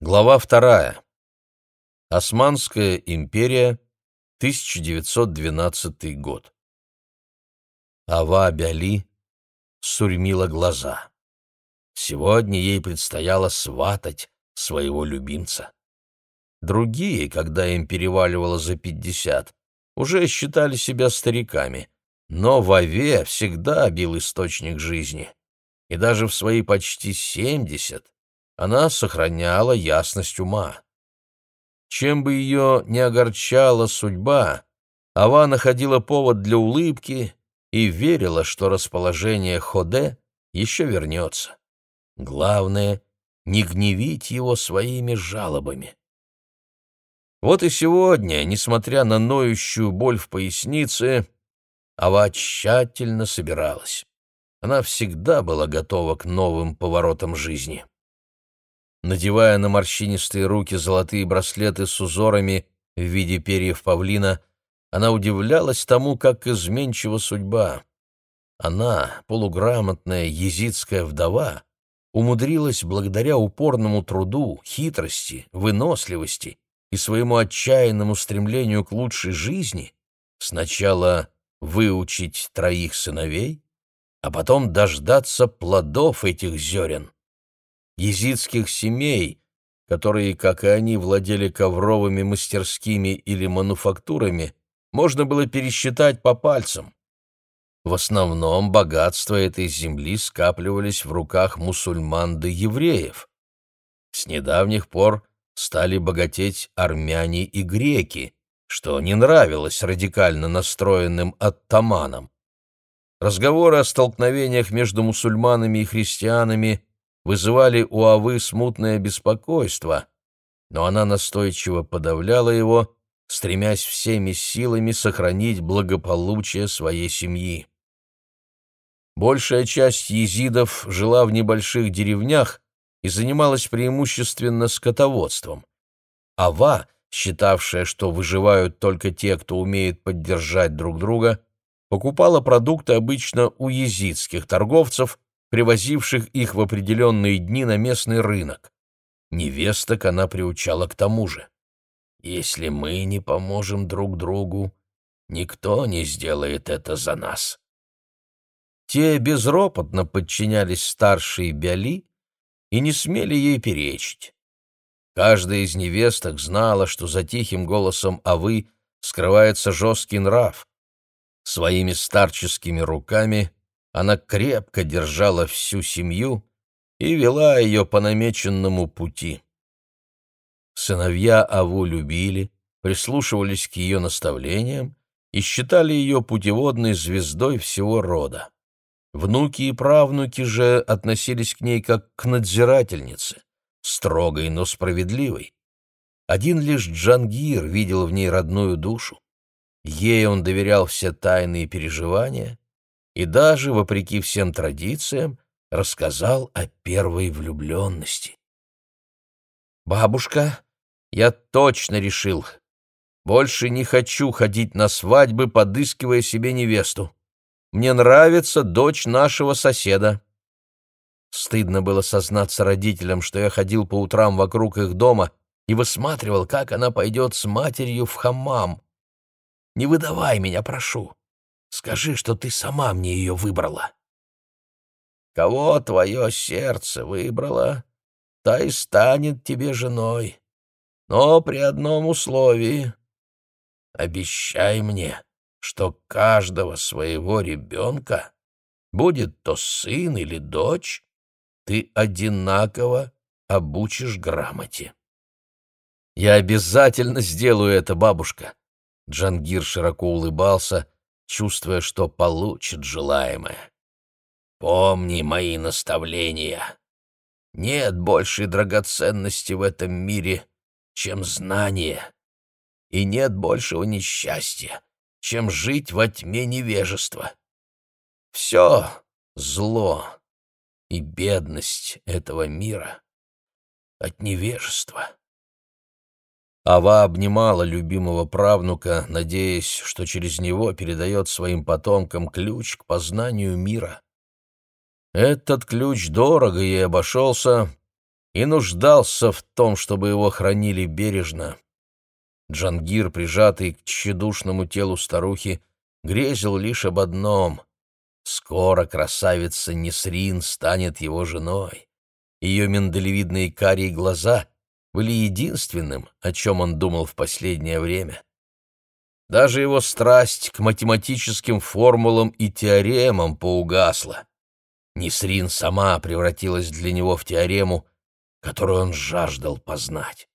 Глава 2. Османская империя, 1912 год. Ава Бяли сурьмила глаза. Сегодня ей предстояло сватать своего любимца. Другие, когда им переваливало за 50, уже считали себя стариками, но в Аве всегда бил источник жизни, и даже в свои почти 70 она сохраняла ясность ума. Чем бы ее ни огорчала судьба, Ава находила повод для улыбки и верила, что расположение Ходе еще вернется. Главное — не гневить его своими жалобами. Вот и сегодня, несмотря на ноющую боль в пояснице, Ава тщательно собиралась. Она всегда была готова к новым поворотам жизни. Надевая на морщинистые руки золотые браслеты с узорами в виде перьев павлина, она удивлялась тому, как изменчива судьба. Она, полуграмотная езидская вдова, умудрилась благодаря упорному труду, хитрости, выносливости и своему отчаянному стремлению к лучшей жизни сначала выучить 3 сыновей, а потом дождаться плодов этих зерен. Езидских семей, которые, как и они, владели ковровыми мастерскими или мануфактурами, можно было пересчитать по пальцам. В основном богатства этой земли скапливались в руках мусульман да евреев. С недавних пор стали богатеть армяне и греки, что не нравилось радикально настроенным оттаманам. Разговоры о столкновениях между мусульманами и христианами вызывали у Авы смутное беспокойство, но она настойчиво подавляла его, стремясь всеми силами сохранить благополучие своей семьи. Большая часть езидов жила в небольших деревнях и занималась преимущественно скотоводством. Ава, считавшая, что выживают только те, кто умеет поддержать друг друга, покупала продукты обычно у езидских торговцев, привозивших их в определенные дни на местный рынок. Невесток она приучала к тому же. «Если мы не поможем друг другу, никто не сделает это за нас». Те безропотно подчинялись старшей Бяли и не смели ей перечить. Каждая из невесток знала, что за тихим голосом Авы скрывается жесткий нрав. Своими старческими руками она крепко держала всю семью и вела ее по намеченному пути. Сыновья Аву любили, прислушивались к ее наставлениям и считали ее путеводной звездой всего рода. Внуки и правнуки же относились к ней как к надзирательнице, строгой, но справедливой. Один лишь Джангир видел в ней родную душу. Ей он доверял все тайные переживания и даже, вопреки всем традициям, рассказал о первой влюбленности. «Бабушка, я точно решил. Больше не хочу ходить на свадьбы, подыскивая себе невесту. Мне нравится дочь нашего соседа». Стыдно было сознаться родителям, что я ходил по утрам вокруг их дома и высматривал, как она пойдет с матерью в хаммам. Не выдавай меня, прошу. Скажи, что ты сама мне ее выбрала. Кого твое сердце выбрало, та и станет тебе женой. Но при одном условии. Обещай мне, что каждого своего ребенка, будет то сын или дочь, ты одинаково обучишь грамоте. Я обязательно сделаю это, бабушка. Джангир широко улыбался, чувствуя, что получит желаемое. «Помни мои наставления. Нет большей драгоценности в этом мире, чем знание, и нет большего несчастья, чем жить во тьме невежества. Все зло и бедность этого мира от невежества». Ава обнимала любимого правнука, надеясь, что через него передает своим потомкам ключ к познанию мира. Этот ключ дорого ей обошелся, и нуждался в том, чтобы его хранили бережно. Джангир, прижатый к тщедушному телу старухи, грезил лишь об одном: скоро красавица Несрин станет его женой. Ее миндалевидные карие глаза были единственным, о чем он думал в последнее время. Даже его страсть к математическим формулам и теоремам поугасла. Несрин сама превратилась для него в теорему, которую он жаждал познать.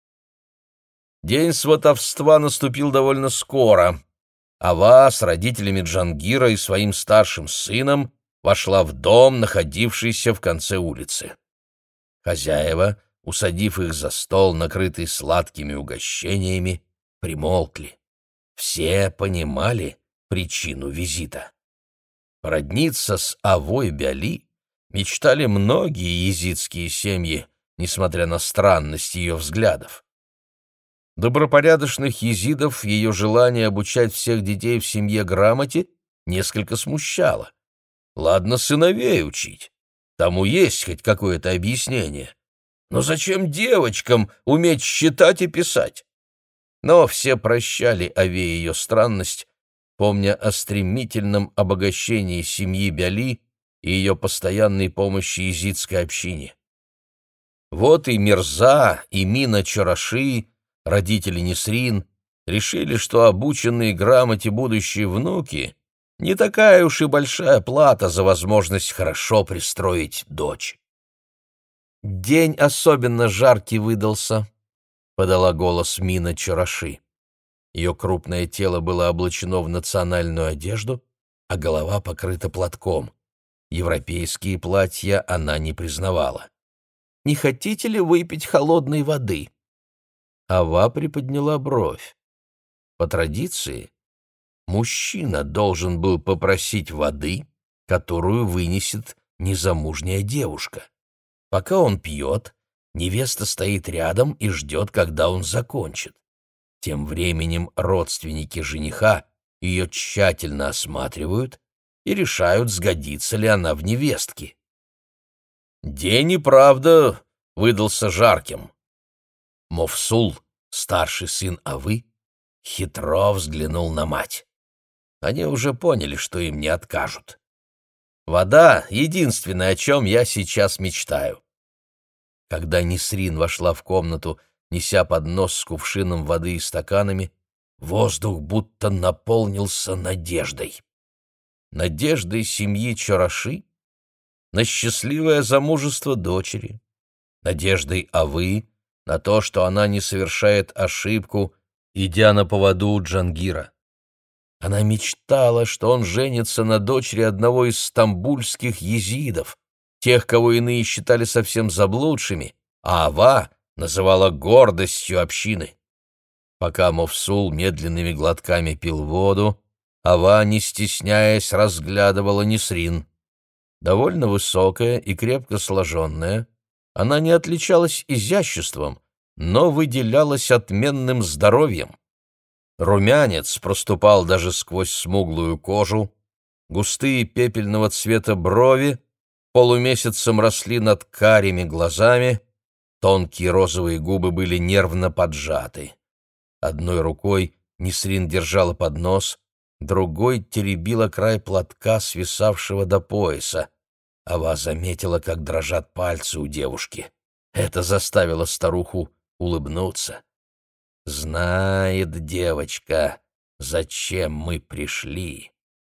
День сватовства наступил довольно скоро. Ава с родителями Джангира и своим старшим сыном вошла в дом, находившийся в конце улицы. Хозяева, усадив их за стол, накрытый сладкими угощениями, примолкли. Все понимали причину визита. Породниться с Авой Бяли мечтали многие езидские семьи, несмотря на странность ее взглядов. Добропорядочных езидов ее желание обучать всех детей в семье грамоте несколько смущало. Ладно, сыновей учить, тому есть хоть какое-то объяснение. Но зачем девочкам уметь считать и писать? Но все прощали Аве ее странность, помня о стремительном обогащении семьи Бяли и ее постоянной помощи езидской общине. Вот и Мирза, и Мина Чораши, родители Несрин, решили, что обученные грамоте будущие внуки — не такая уж и большая плата за возможность хорошо пристроить дочь. «День особенно жаркий выдался», — подала голос Мина Чораши. Ее крупное тело было облачено в национальную одежду, а голова покрыта платком. Европейские платья она не признавала. «Не хотите ли выпить холодной воды?» Ава приподняла бровь. По традиции, мужчина должен был попросить воды, которую вынесет незамужняя девушка. Пока он пьет, невеста стоит рядом и ждет, когда он закончит. Тем временем родственники жениха ее тщательно осматривают и решают, сгодится ли она в невестке. День и правда выдался жарким. Мовсул, старший сын Авы, хитро взглянул на мать. Они уже поняли, что им не откажут. Вода — единственное, о чем я сейчас мечтаю. Когда Несрин вошла в комнату, неся поднос с кувшином воды и стаканами, воздух будто наполнился надеждой. Надеждой семьи Чораши на счастливое замужество дочери, надеждой Авы на то, что она не совершает ошибку, идя на поводу у Джангира. Она мечтала, что он женится на дочери одного из стамбульских езидов, тех, кого иные считали совсем заблудшими, а Ава называла гордостью общины. Пока Мовсул медленными глотками пил воду, Ава, не стесняясь, разглядывала Несрин. Довольно высокая и крепко сложенная, она не отличалась изяществом, но выделялась отменным здоровьем. Румянец проступал даже сквозь смуглую кожу, густые пепельного цвета брови полумесяцем росли над карими глазами, тонкие розовые губы были нервно поджаты. Одной рукой Несрин держала поднос, другой теребила край платка, свисавшего до пояса. Ава заметила, как дрожат пальцы у девушки. Это заставило старуху улыбнуться. «Знает девочка, зачем мы пришли».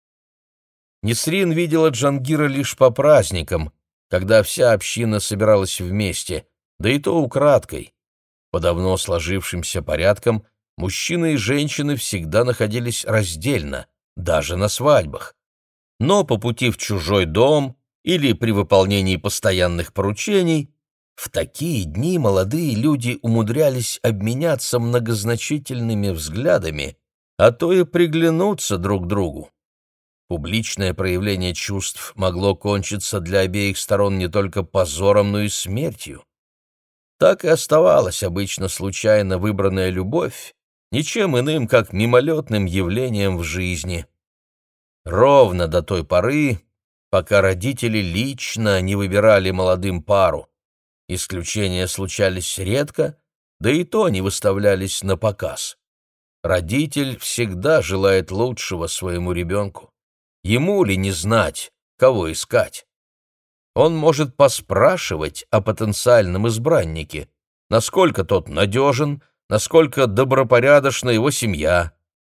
Несрин видела Джангира лишь по праздникам, когда вся община собиралась вместе, да и то украдкой. По давно сложившимся порядкам мужчины и женщины всегда находились раздельно, даже на свадьбах. Но по пути в чужой дом или при выполнении постоянных поручений в такие дни молодые люди умудрялись обменяться многозначительными взглядами, а то и приглянуться друг другу. Публичное проявление чувств могло кончиться для обеих сторон не только позором, но и смертью. Так и оставалась обычно случайно выбранная любовь ничем иным, как мимолетным явлением в жизни. Ровно до той поры, пока родители лично не выбирали молодым пару. Исключения случались редко, да и то не выставлялись на показ. Родитель всегда желает лучшего своему ребенку. Ему ли не знать, кого искать? Он может поспрашивать о потенциальном избраннике, насколько тот надежен, насколько добропорядочна его семья.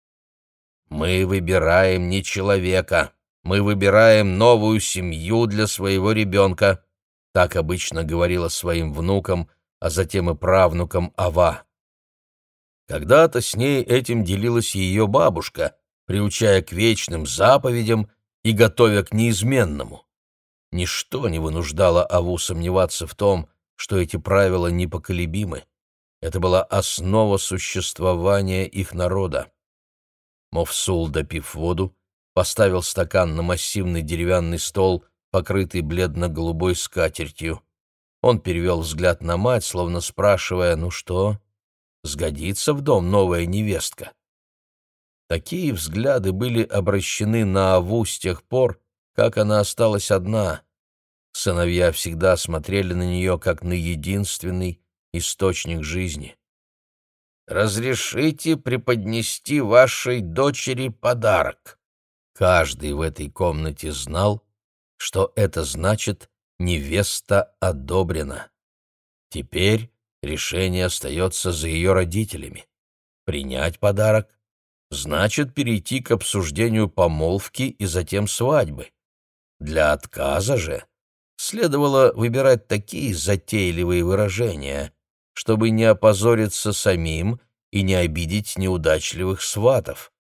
Мы выбираем не человека, мы выбираем новую семью для своего ребенка, так обычно говорила своим внукам, а затем и правнукам Ава. Когда-то с ней этим делилась ее бабушка, приучая к вечным заповедям и готовя к неизменному. Ничто не вынуждало Аву сомневаться в том, что эти правила непоколебимы. Это была основа существования их народа. Мовсул, допив воду, поставил стакан на массивный деревянный стол, покрытый бледно-голубой скатертью. Он перевел взгляд на мать, словно спрашивая: «Ну что, сгодится в дом новая невестка?» Такие взгляды были обращены на Аву с тех пор, как она осталась одна. Сыновья всегда смотрели на нее, как на единственный источник жизни. «Разрешите преподнести вашей дочери подарок». Каждый в этой комнате знал, что это значит «невеста одобрена». Теперь решение остается за ее родителями. Принять подарок значит перейти к обсуждению помолвки и затем свадьбы. Для отказа же следовало выбирать такие затейливые выражения, чтобы не опозориться самим и не обидеть неудачливых сватов.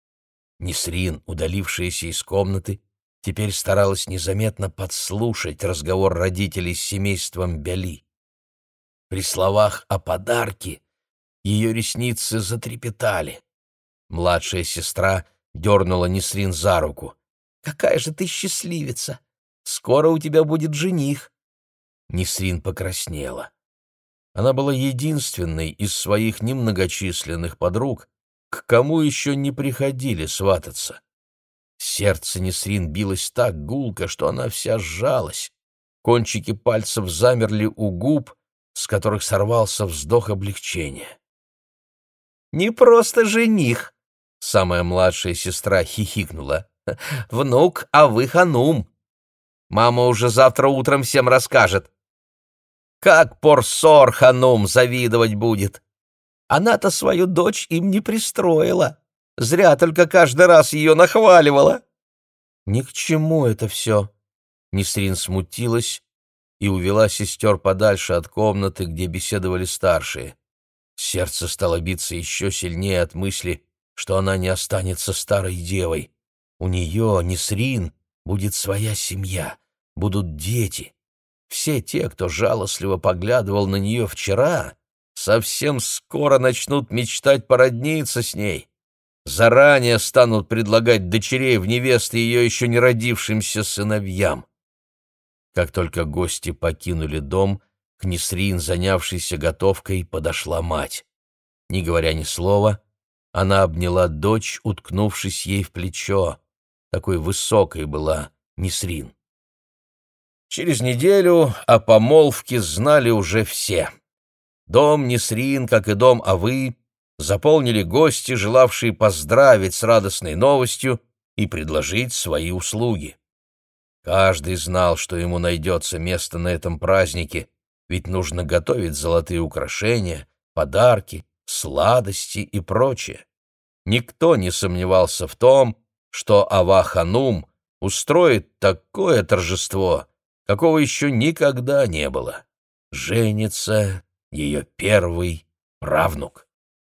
Несрин, удалившаяся из комнаты, теперь старалась незаметно подслушать разговор родителей с семейством Бяли. При словах о подарке ее ресницы затрепетали. Младшая сестра дернула Несрин за руку. «Какая же ты счастливица! Скоро у тебя будет жених!» Несрин покраснела. Она была единственной из своих немногочисленных подруг, к кому еще не приходили свататься. Сердце Несрин билось так гулко, что она вся сжалась. Кончики пальцев замерли у губ, с которых сорвался вздох облегчения. «Не просто жених!» — самая младшая сестра хихикнула. «Внук, а вы ханум. Мама уже завтра утром всем расскажет. Как Порсор ханум завидовать будет! Она-то свою дочь им не пристроила. Зря только каждый раз ее нахваливала». «Ни к чему это все!» Несрин смутилась и увела сестер подальше от комнаты, где беседовали старшие. Сердце стало биться еще сильнее от мысли, что она не останется старой девой. У нее, Несрин, будет своя семья, будут дети. Все те, кто жалостливо поглядывал на нее вчера, совсем скоро начнут мечтать породниться с ней. Заранее станут предлагать дочерей в невесты ее еще не родившимся сыновьям. Как только гости покинули дом, к Несрин, занявшейся готовкой, подошла мать. Не говоря ни слова, она обняла дочь, уткнувшись ей в плечо. Такой высокой была Несрин. Через неделю о помолвке знали уже все. Дом Несрин, как и дом Авы, заполнили гости, желавшие поздравить с радостной новостью и предложить свои услуги. Каждый знал, что ему найдется место на этом празднике, ведь нужно готовить золотые украшения, подарки, сладости и прочее. Никто не сомневался в том, что Ава-ханум устроит такое торжество, какого еще никогда не было. Женится ее первый правнук.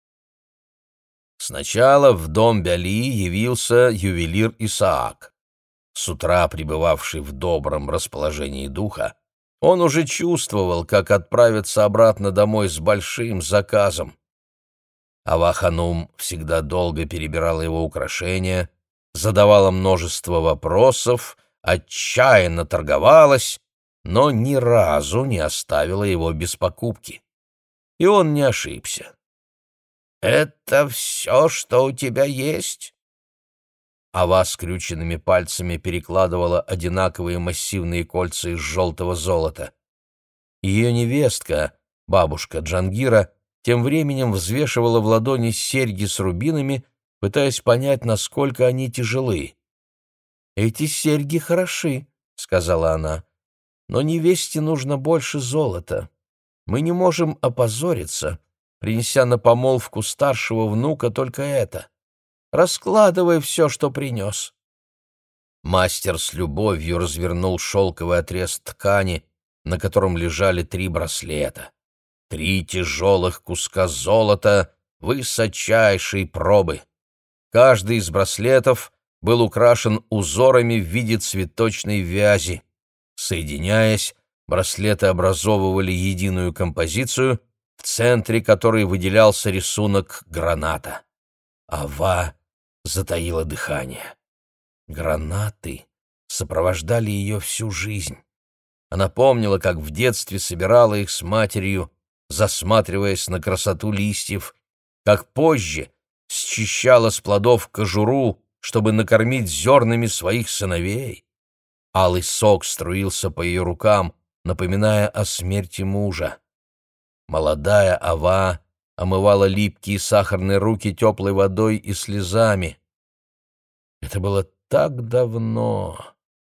Сначала в дом Бяли явился ювелир Исаак. С утра пребывавший в добром расположении духа, он уже чувствовал, как отправиться обратно домой с большим заказом. Ава-ханум всегда долго перебирала его украшения, задавала множество вопросов, отчаянно торговалась, но ни разу не оставила его без покупки. И он не ошибся. «Это все, что у тебя есть?» Ава скрюченными пальцами перекладывала одинаковые массивные кольца из желтого золота. Ее невестка, бабушка Джангира, тем временем взвешивала в ладони серьги с рубинами, пытаясь понять, насколько они тяжелы. «Эти серьги хороши», — сказала она, — «но невесте нужно больше золота. Мы не можем опозориться, принеся на помолвку старшего внука только это. Раскладывай все, что принес». Мастер с любовью развернул шелковый отрез ткани, на котором лежали 3 браслета. 3 тяжелых куска золота высочайшей пробы. Каждый из браслетов был украшен узорами в виде цветочной вязи. Соединяясь, браслеты образовывали единую композицию, в центре которой выделялся рисунок граната. Ава затаила дыхание. Гранаты сопровождали ее всю жизнь. Она помнила, как в детстве собирала их с матерью, засматриваясь на красоту листьев, как позже счищала с плодов кожуру, чтобы накормить зернами своих сыновей. Алый сок струился по ее рукам, напоминая о смерти мужа. Молодая Ава омывала липкие сахарные руки теплой водой и слезами. Это было так давно.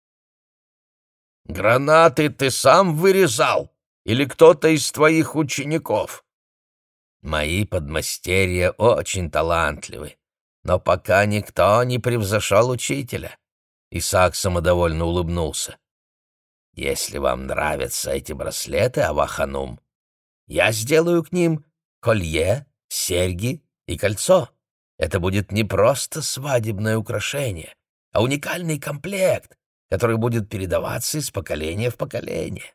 «Гранаты ты сам вырезал? Или кто-то из твоих учеников?» «Мои подмастерья очень талантливы, но пока никто не превзошел учителя». Исаак самодовольно улыбнулся. «Если вам нравятся эти браслеты, Ава-ханум, я сделаю к ним колье, серьги и кольцо. Это будет не просто свадебное украшение, а уникальный комплект, который будет передаваться из поколения в поколение».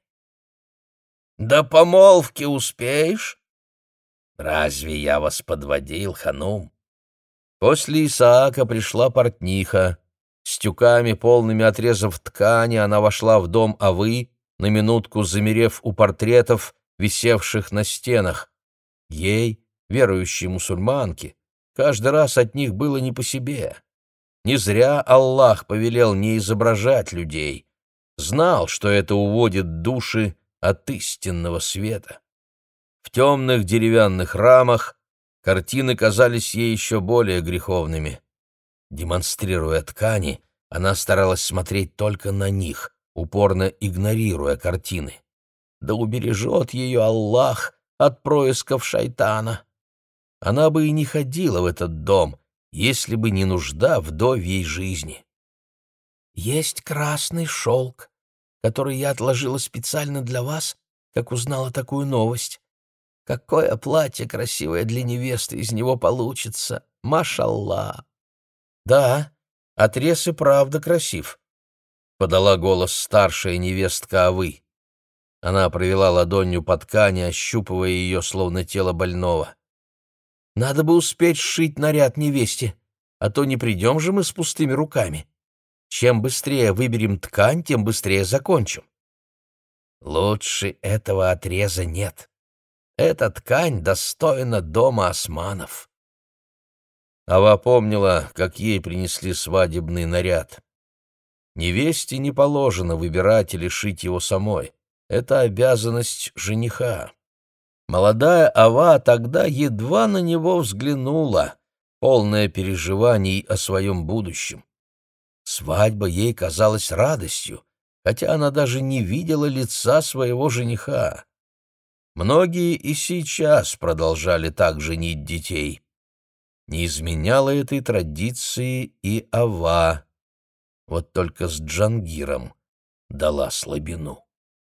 «До помолвки успеешь?» «Разве я вас подводил, ханум?» После Исаака пришла портниха. С тюками, полными отрезов ткани, она вошла в дом Авы, на минутку замерев у портретов, висевших на стенах. Ей, верующей мусульманке, каждый раз от них было не по себе. Не зря Аллах повелел не изображать людей. Знал, что это уводит души от истинного света. В темных деревянных рамах картины казались ей еще более греховными. Демонстрируя ткани, она старалась смотреть только на них, упорно игнорируя картины. Да убережет ее Аллах от происков шайтана. Она бы и не ходила в этот дом, если бы не нужда вдовьей жизни. «Есть красный шелк, который я отложила специально для вас, как узнала такую новость. Какое платье красивое для невесты из него получится! Машаллах!» «Да, отрез и правда красив», — подала голос старшая невестка Авы. Она провела ладонью по ткани, ощупывая ее, словно тело больного. «Надо бы успеть сшить наряд невесте, а то не придем же мы с пустыми руками. Чем быстрее выберем ткань, тем быстрее закончим». «Лучше этого отреза нет. Эта ткань достойна дома османов». Ава помнила, как ей принесли свадебный наряд. Невесте не положено выбирать или шить его самой. Это обязанность жениха. Молодая Ава тогда едва на него взглянула, полная переживаний о своем будущем. Свадьба ей казалась радостью, хотя она даже не видела лица своего жениха. Многие и сейчас продолжали так женить детей. Не изменяла этой традиции и Ава, вот только с Джангиром дала слабину.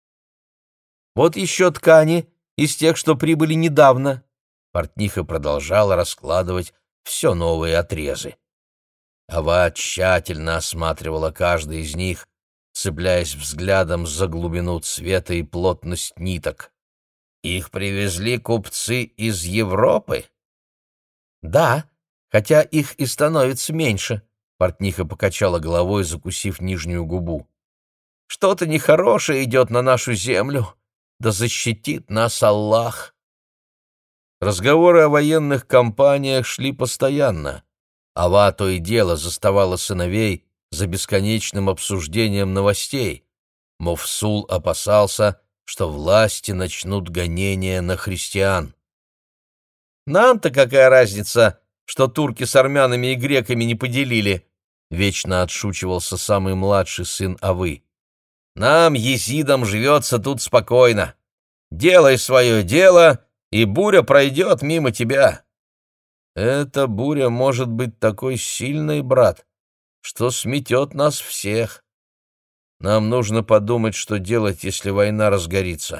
«Вот еще ткани из тех, что прибыли недавно», — портниха продолжала раскладывать все новые отрезы. Ава тщательно осматривала каждый из них, цепляясь взглядом за глубину цвета и плотность ниток. «Их привезли купцы из Европы?» «Да, хотя их и становится меньше», — портниха покачала головой, закусив нижнюю губу. «Что-то нехорошее идет на нашу землю, да защитит нас Аллах». Разговоры о военных кампаниях шли постоянно. Ава то и дело заставала сыновей за бесконечным обсуждением новостей. Мовсул опасался, что власти начнут гонения на христиан. «Нам-то какая разница, что турки с армянами и греками не поделили?» — вечно отшучивался самый младший сын Авы. «Нам, езидам, живется тут спокойно. Делай свое дело, и буря пройдет мимо тебя». «Эта буря может быть такой сильной, брат, что сметет нас всех. Нам нужно подумать, что делать, если война разгорится».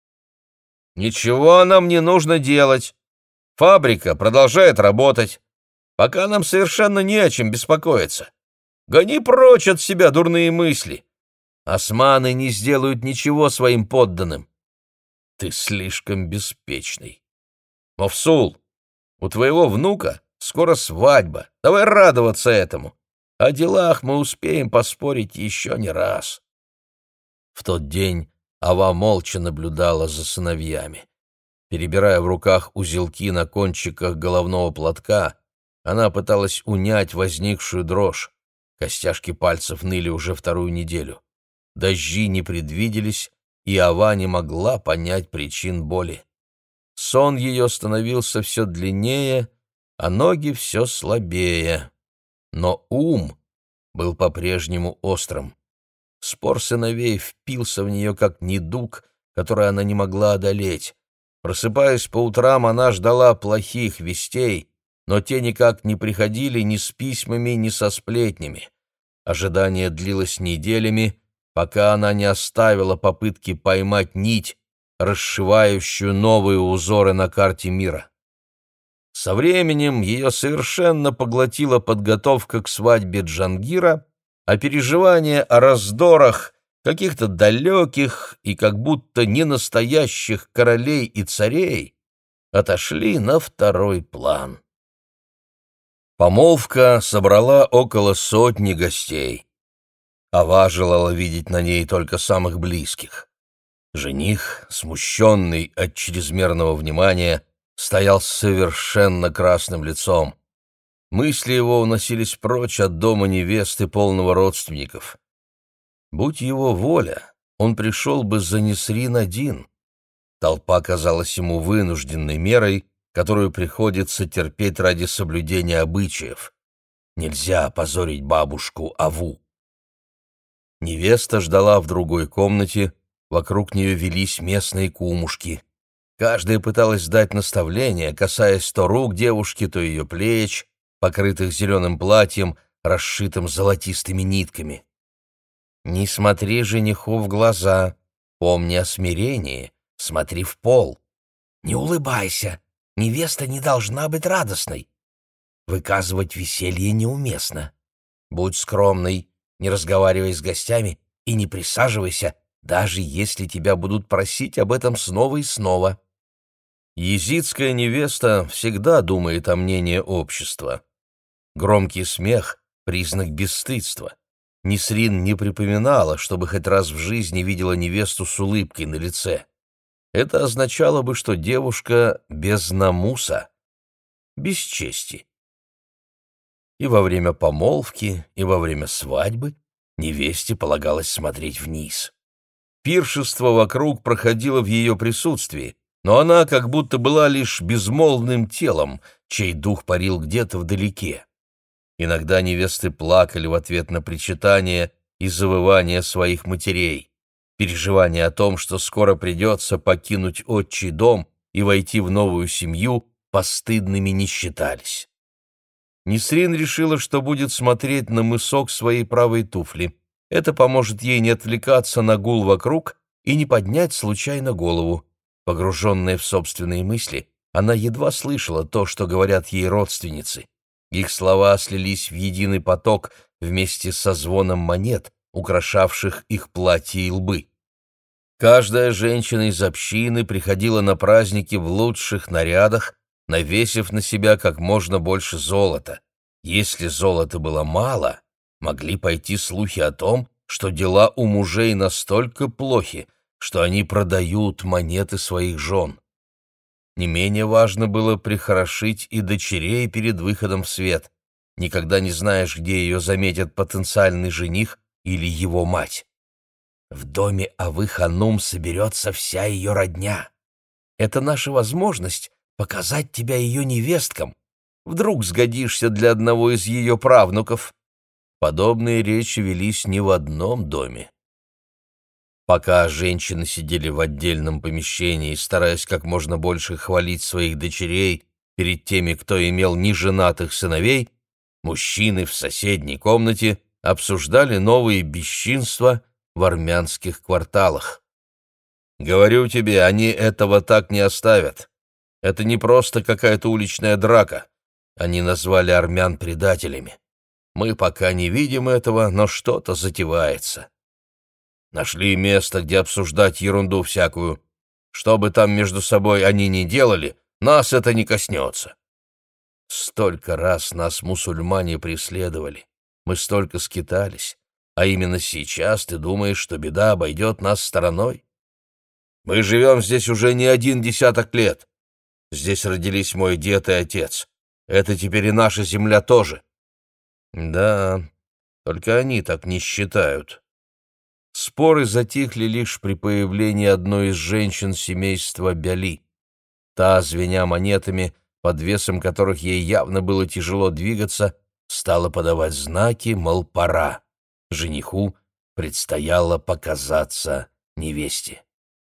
«Ничего нам не нужно делать. Фабрика продолжает работать. Пока нам совершенно не о чем беспокоиться. Гони прочь от себя дурные мысли. Османы не сделают ничего своим подданным». «Ты слишком беспечный. Мовсул, у твоего внука скоро свадьба. Давай радоваться этому. О делах мы успеем поспорить еще не раз». В тот день Ава молча наблюдала за сыновьями. Перебирая в руках узелки на кончиках головного платка, она пыталась унять возникшую дрожь. Костяшки пальцев ныли уже вторую неделю. Дожди не предвиделись, и Ава не могла понять причин боли. Сон ее становился все длиннее, а ноги все слабее. Но ум был по-прежнему острым. Спор сыновей впился в нее, как недуг, который она не могла одолеть. Просыпаясь по утрам, она ждала плохих вестей, но те никак не приходили ни с письмами, ни со сплетнями. Ожидание длилось неделями, пока она не оставила попытки поймать нить, расшивающую новые узоры на карте мира. Со временем ее совершенно поглотила подготовка к свадьбе Джангира, а переживания о раздорах каких-то далеких и как будто ненастоящих королей и царей отошли на второй план. Помолвка собрала около 100 гостей. Ава желала видеть на ней только самых близких. Жених, смущенный от чрезмерного внимания, стоял с совершенно красным лицом. Мысли его уносились прочь от дома невесты, полного родственников. Будь его воля, он пришел бы за Несрин один. Толпа казалась ему вынужденной мерой, которую приходится терпеть ради соблюдения обычаев. Нельзя опозорить бабушку Аву. Невеста ждала в другой комнате, вокруг нее велись местные кумушки. Каждая пыталась дать наставление, касаясь то рук девушки, то ее плеч, покрытых зеленым платьем, расшитым золотистыми нитками. «Не смотри жениху в глаза, помни о смирении, смотри в пол. Не улыбайся, невеста не должна быть радостной. Выказывать веселье неуместно. Будь скромной, не разговаривай с гостями и не присаживайся, даже если тебя будут просить об этом снова и снова». Езидская невеста всегда думает о мнении общества. Громкий смех — признак бесстыдства. Несрин не припоминала, чтобы хоть раз в жизни видела невесту с улыбкой на лице. Это означало бы, что девушка без намуса, без чести. И во время помолвки, и во время свадьбы невесте полагалось смотреть вниз. Пиршество вокруг проходило в ее присутствии, но она как будто была лишь безмолвным телом, чей дух парил где-то вдалеке. Иногда невесты плакали в ответ на причитания и завывания своих матерей. Переживания о том, что скоро придется покинуть отчий дом и войти в новую семью, постыдными не считались. Несрин решила, что будет смотреть на мысок своей правой туфли. Это поможет ей не отвлекаться на гул вокруг и не поднять случайно голову. Погруженная в собственные мысли, она едва слышала то, что говорят ей родственницы. Их слова слились в единый поток вместе со звоном монет, украшавших их платья и лбы. Каждая женщина из общины приходила на праздники в лучших нарядах, навесив на себя как можно больше золота. Если золота было мало, могли пойти слухи о том, что дела у мужей настолько плохи, что они продают монеты своих жен. Не менее важно было прихорошить и дочерей перед выходом в свет. Никогда не знаешь, где ее заметит потенциальный жених или его мать. В доме Авы-ханум соберется вся ее родня. Это наша возможность показать тебя ее невесткам. Вдруг сгодишься для одного из ее правнуков». Подобные речи велись не в одном доме. Пока женщины сидели в отдельном помещении, стараясь как можно больше хвалить своих дочерей перед теми, кто имел неженатых сыновей, мужчины в соседней комнате обсуждали новые бесчинства в армянских кварталах. «Говорю тебе, они этого так не оставят. Это не просто какая-то уличная драка. Они назвали армян предателями. Мы пока не видим этого, но что-то затевается. Нашли место, где обсуждать ерунду всякую. Что бы там между собой они ни делали, нас это не коснется. Столько раз нас мусульмане преследовали, мы столько скитались, а именно сейчас ты думаешь, что беда обойдет нас стороной? Мы живем здесь уже не 10 лет. Здесь родились мой дед и отец. Это теперь и наша земля тоже». «Да, только они так не считают». Споры затихли лишь при появлении одной из женщин семейства Бяли. Та, звеня монетами, под весом которых ей явно было тяжело двигаться, стала подавать знаки, мол, пора. Жениху предстояло показаться невесте.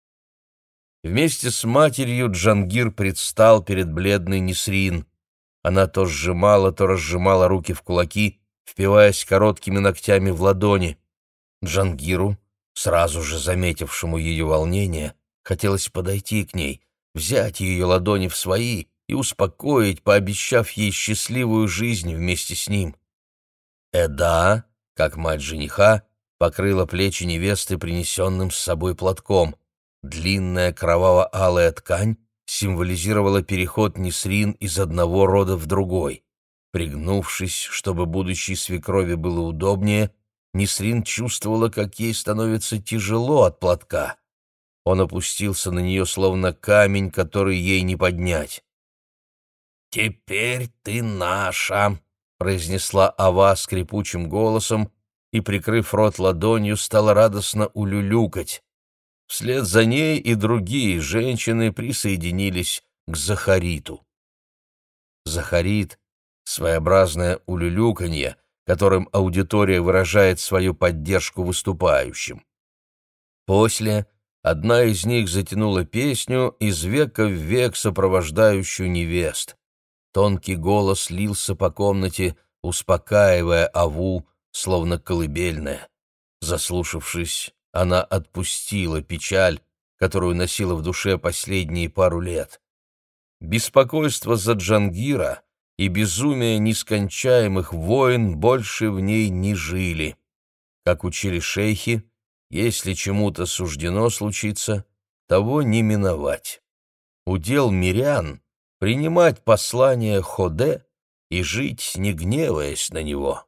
Вместе с матерью Джангир предстал перед бледной Несрин. Она то сжимала, то разжимала руки в кулаки, впиваясь короткими ногтями в ладони. Джангиру, сразу же заметившему ее волнение, хотелось подойти к ней, взять ее ладони в свои и успокоить, пообещав ей счастливую жизнь вместе с ним. Эда, как мать жениха, покрыла плечи невесты принесенным с собой платком. Длинная кроваво-алая ткань символизировала переход Несрин из одного рода в другой. Пригнувшись, чтобы будущей свекрови было удобнее, Несрин чувствовала, как ей становится тяжело от платка. Он опустился на нее, словно камень, который ей не поднять. «Теперь ты наша», — произнесла Ава скрипучим голосом и, прикрыв рот ладонью, стала радостно улюлюкать. Вслед за ней и другие женщины присоединились к Захариту. Захарит — своеобразное улюлюканье, которым аудитория выражает свою поддержку выступающим. После одна из них затянула песню, из века в век сопровождающую невест. Тонкий голос лился по комнате, успокаивая Аву, словно колыбельная. Заслушавшись, она отпустила печаль, которую носила в душе последние пару лет. Беспокойство за Джангира и безумие нескончаемых войн больше в ней не жили. Как учили шейхи, если чему-то суждено случиться, того не миновать. Удел мирян — принимать послание Ходе и жить, не гневаясь на него.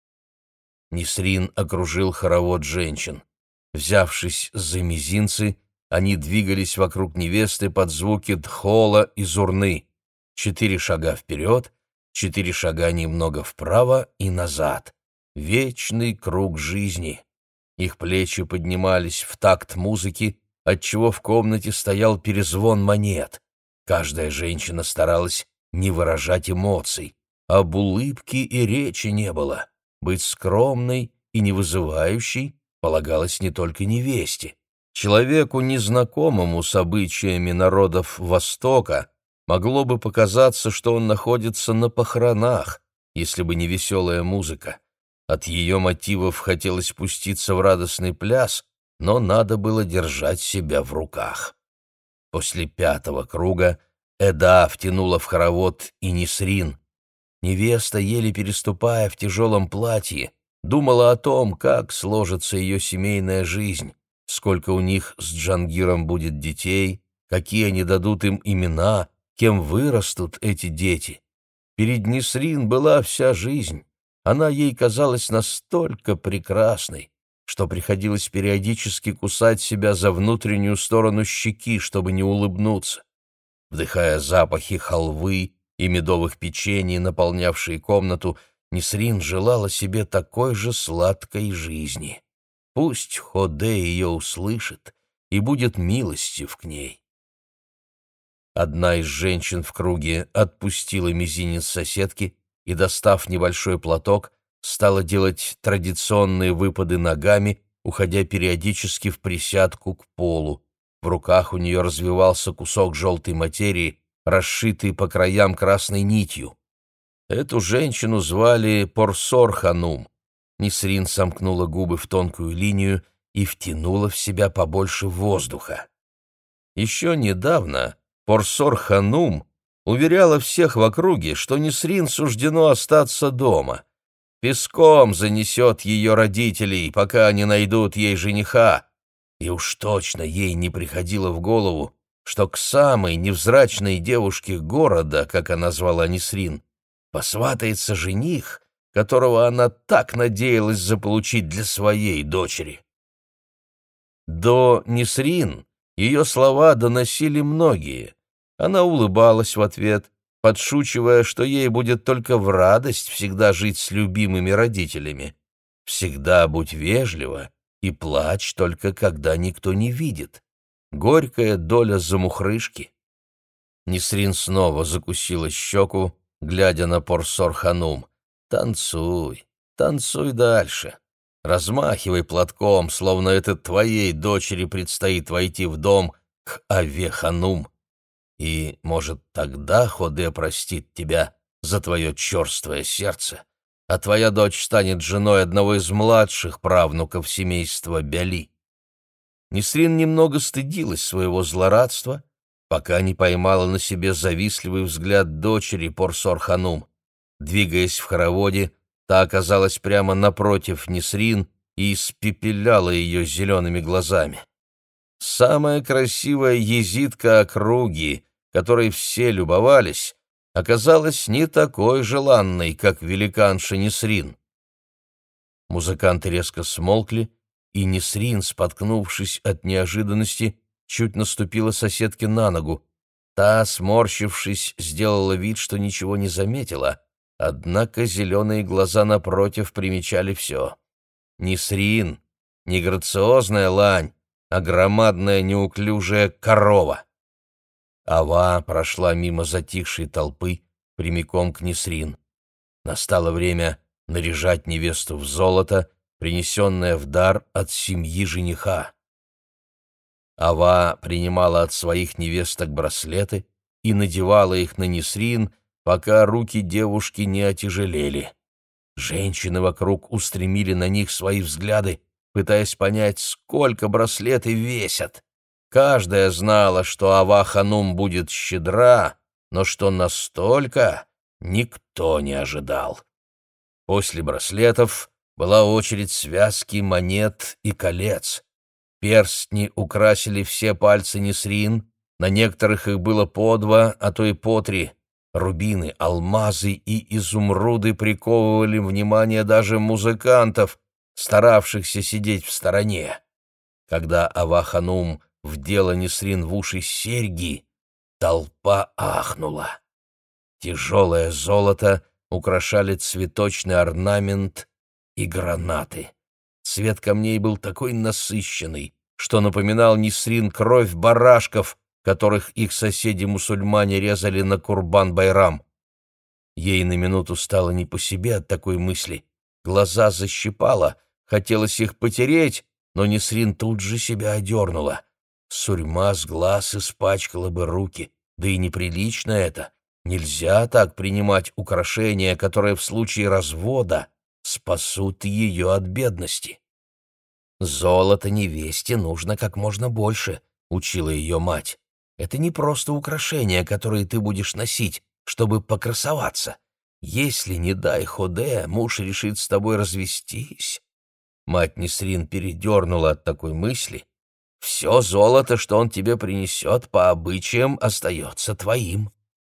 Несрин окружил хоровод женщин. Взявшись за мизинцы, они двигались вокруг невесты под звуки дхола и зурны. 4 шага вперед, 4 шага немного вправо и назад. Вечный круг жизни. Их плечи поднимались в такт музыки, отчего в комнате стоял перезвон монет. Каждая женщина старалась не выражать эмоций. Об улыбке и речи не было. Быть скромной и не вызывающей полагалось не только невесте. Человеку, незнакомому с обычаями народов Востока, могло бы показаться, что он находится на похоронах, если бы не веселая музыка. От ее мотивов хотелось пуститься в радостный пляс, но надо было держать себя в руках. После 5-го круга Эда втянула в хоровод и Несрин. Невеста, еле переступая в тяжелом платье, думала о том, как сложится ее семейная жизнь, сколько у них с Джангиром будет детей, какие они дадут им имена, кем вырастут эти дети. Перед Несрин была вся жизнь. Она ей казалась настолько прекрасной, что приходилось периодически кусать себя за внутреннюю сторону щеки, чтобы не улыбнуться. Вдыхая запахи халвы и медовых печений, наполнявшие комнату, Несрин желала себе такой же сладкой жизни. Пусть Ходе ее услышит и будет милостив к ней. Одна из женщин в круге отпустила мизинец соседки и, достав небольшой платок, стала делать традиционные выпады ногами, уходя периодически в присядку к полу. В руках у нее развивался кусок желтой материи, расшитый по краям красной нитью. Эту женщину звали Порсор-ханум. Несрин сомкнула губы в тонкую линию и втянула в себя побольше воздуха. Еще недавно Порсор-ханум уверяла всех в округе, что Несрин суждено остаться дома. Песком занесет ее родителей, пока они найдут ей жениха. И уж точно ей не приходило в голову, что к самой невзрачной девушке города, как она звала Несрин, посватается жених, которого она так надеялась заполучить для своей дочери. До Несрин ее слова доносили многие. Она улыбалась в ответ, подшучивая, что ей будет только в радость всегда жить с любимыми родителями. Всегда будь вежлива и плачь только когда никто не видит. Горькая доля замухрышки. Несрин снова закусила щеку, глядя на Порсор-ханум. «Танцуй, танцуй дальше. Размахивай платком, словно это твоей дочери предстоит войти в дом к Аве-ханум. И, может, тогда Ходе простит тебя за твое черствое сердце, а твоя дочь станет женой одного из младших правнуков семейства Бяли». Несрин немного стыдилась своего злорадства, пока не поймала на себе завистливый взгляд дочери Порсор-ханум. Двигаясь в хороводе, та оказалась прямо напротив Несрин и испепеляла ее зелеными глазами. Самая красивая езидка округи, которой все любовались, оказалась не такой желанной, как великанша Несрин. Музыканты резко смолкли, и Несрин, споткнувшись от неожиданности, чуть наступила соседке на ногу. Та, сморщившись, сделала вид, что ничего не заметила, однако зеленые глаза напротив примечали все. Несрин — не грациозная лань, а громадная неуклюжая корова. Ава прошла мимо затихшей толпы прямиком к Несрин. Настало время наряжать невесту в золото, принесенное в дар от семьи жениха. Ава принимала от своих невесток браслеты и надевала их на Несрин, пока руки девушки не отяжелели. Женщины вокруг устремили на них свои взгляды, пытаясь понять, сколько браслеты весят. Каждая знала, что Ава-ханум будет щедра, но что настолько, никто не ожидал. После браслетов была очередь связки монет и колец. Перстни украсили все пальцы Несрин, на некоторых их было по два, а то и по три. Рубины, алмазы и изумруды приковывали внимание даже музыкантов, старавшихся сидеть в стороне. Когда Ава-ханум вдела Несрин в уши серьги, толпа ахнула. Тяжелое золото украшали цветочный орнамент и гранаты. Цвет камней был такой насыщенный, что напоминал Несрин кровь барашков, которых их соседи-мусульмане резали на Курбан-байрам. Ей на минуту стало не по себе от такой мысли. Глаза защипало, хотелось их потереть, но Несрин тут же себя одернула. Сурьма с глаз испачкала бы руки, да и неприлично это. Нельзя так принимать украшения, которые в случае развода спасут ее от бедности. «Золото невесте нужно как можно больше», — учила ее мать. «Это не просто украшения, которые ты будешь носить, чтобы покрасоваться. Если, не дай Ходе, муж решит с тобой развестись». Мать Несрин передернула от такой мысли. «Все золото, что он тебе принесет, по обычаям остается твоим».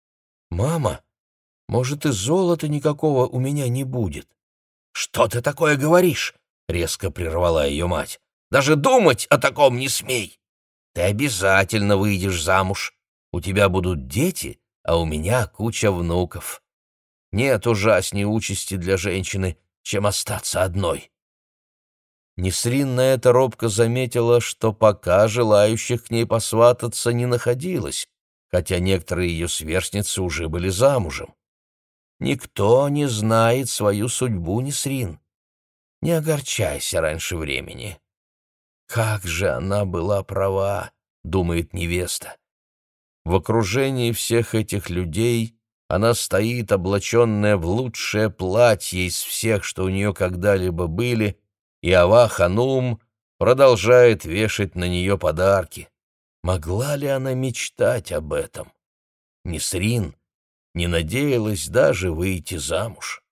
«Мама, может, и золота никакого у меня не будет?» «Что ты такое говоришь?» — резко прервала ее мать. «Даже думать о таком не смей! Ты обязательно выйдешь замуж. У тебя будут дети, а у меня куча внуков. Нет ужасней участи для женщины, чем остаться одной». Несрин на это робко заметила, что пока желающих к ней посвататься не находилось, хотя некоторые ее сверстницы уже были замужем. «Никто не знает свою судьбу, Несрин. Не огорчайся раньше времени». «Как же она была права», — думает невеста. В окружении всех этих людей она стоит, облаченная в лучшее платье из всех, что у нее когда-либо были, и Ава-ханум продолжает вешать на нее подарки. Могла ли она мечтать об этом? Несрин не надеялась даже выйти замуж.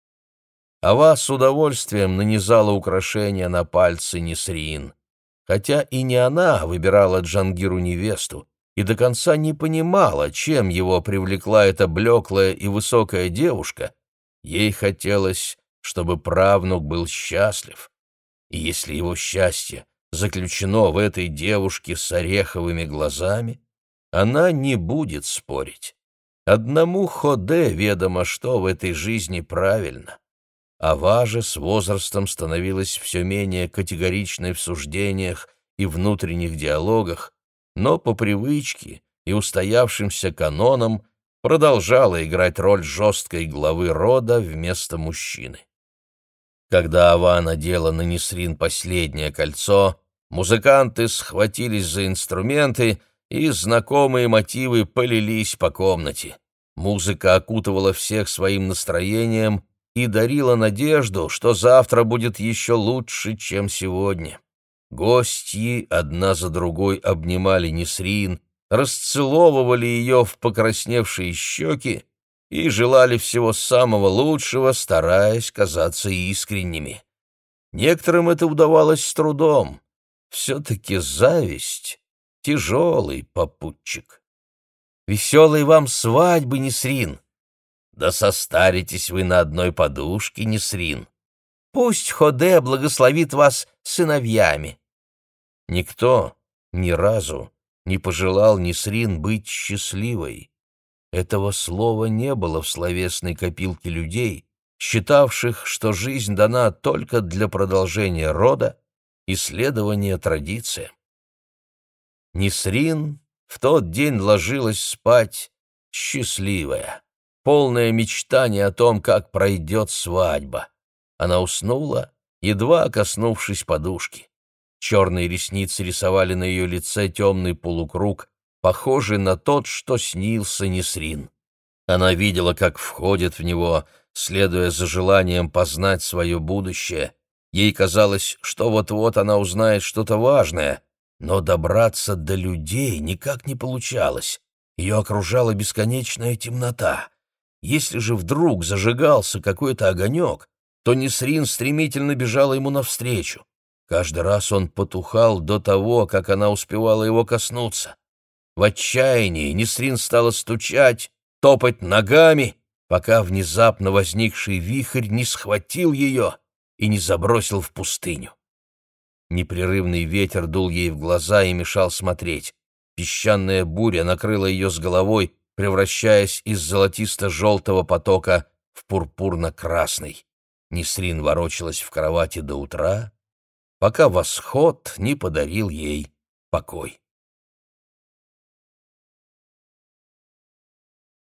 Ава с удовольствием нанизала украшения на пальцы Несрин. Хотя и не она выбирала Джангиру невесту, и до конца не понимала, чем его привлекла эта блеклая и высокая девушка, ей хотелось, чтобы правнук был счастлив. И если его счастье заключено в этой девушке с ореховыми глазами, она не будет спорить. Одному Ходе ведомо, что в этой жизни правильно. Ава же с возрастом становилась все менее категоричной в суждениях и внутренних диалогах, но по привычке и устоявшимся канонам продолжала играть роль жесткой главы рода вместо мужчины. Когда Ава надела на Несрин последнее кольцо, музыканты схватились за инструменты, и знакомые мотивы полились по комнате. Музыка окутывала всех своим настроением и дарила надежду, что завтра будет еще лучше, чем сегодня. Гостьи одна за другой обнимали Несрин, расцеловывали ее в покрасневшие щеки и желали всего самого лучшего, стараясь казаться искренними. Некоторым это удавалось с трудом. Все-таки зависть — тяжелый попутчик. «Веселой вам свадьбы, Несрин!» «Да состаритесь вы на одной подушке, Несрин!» «Пусть Ходе благословит вас сыновьями!» Никто ни разу не пожелал Несрин быть счастливой. Этого слова не было в словесной копилке людей, считавших, что жизнь дана только для продолжения рода и следования традициям. Несрин в тот день ложилась спать счастливая, полное мечтание о том, как пройдет свадьба. Она уснула, едва коснувшись подушки. Черные ресницы рисовали на ее лице темный полукруг, похожий на тот, что снился Несрин. Она видела, как входит в него, следуя за желанием познать свое будущее. Ей казалось, что вот-вот она узнает что-то важное, но добраться до людей никак не получалось. Ее окружала бесконечная темнота. Если же вдруг зажигался какой-то огонек, то Несрин стремительно бежала ему навстречу. Каждый раз он потухал до того, как она успевала его коснуться. В отчаянии Несрин стала стучать, топать ногами, пока внезапно возникший вихрь не схватил ее и не забросил в пустыню. Непрерывный ветер дул ей в глаза и мешал смотреть. Песчаная буря накрыла ее с головой, превращаясь из золотисто-желтого потока в пурпурно-красный. Несрин ворочалась в кровати до утра, пока восход не подарил ей покой.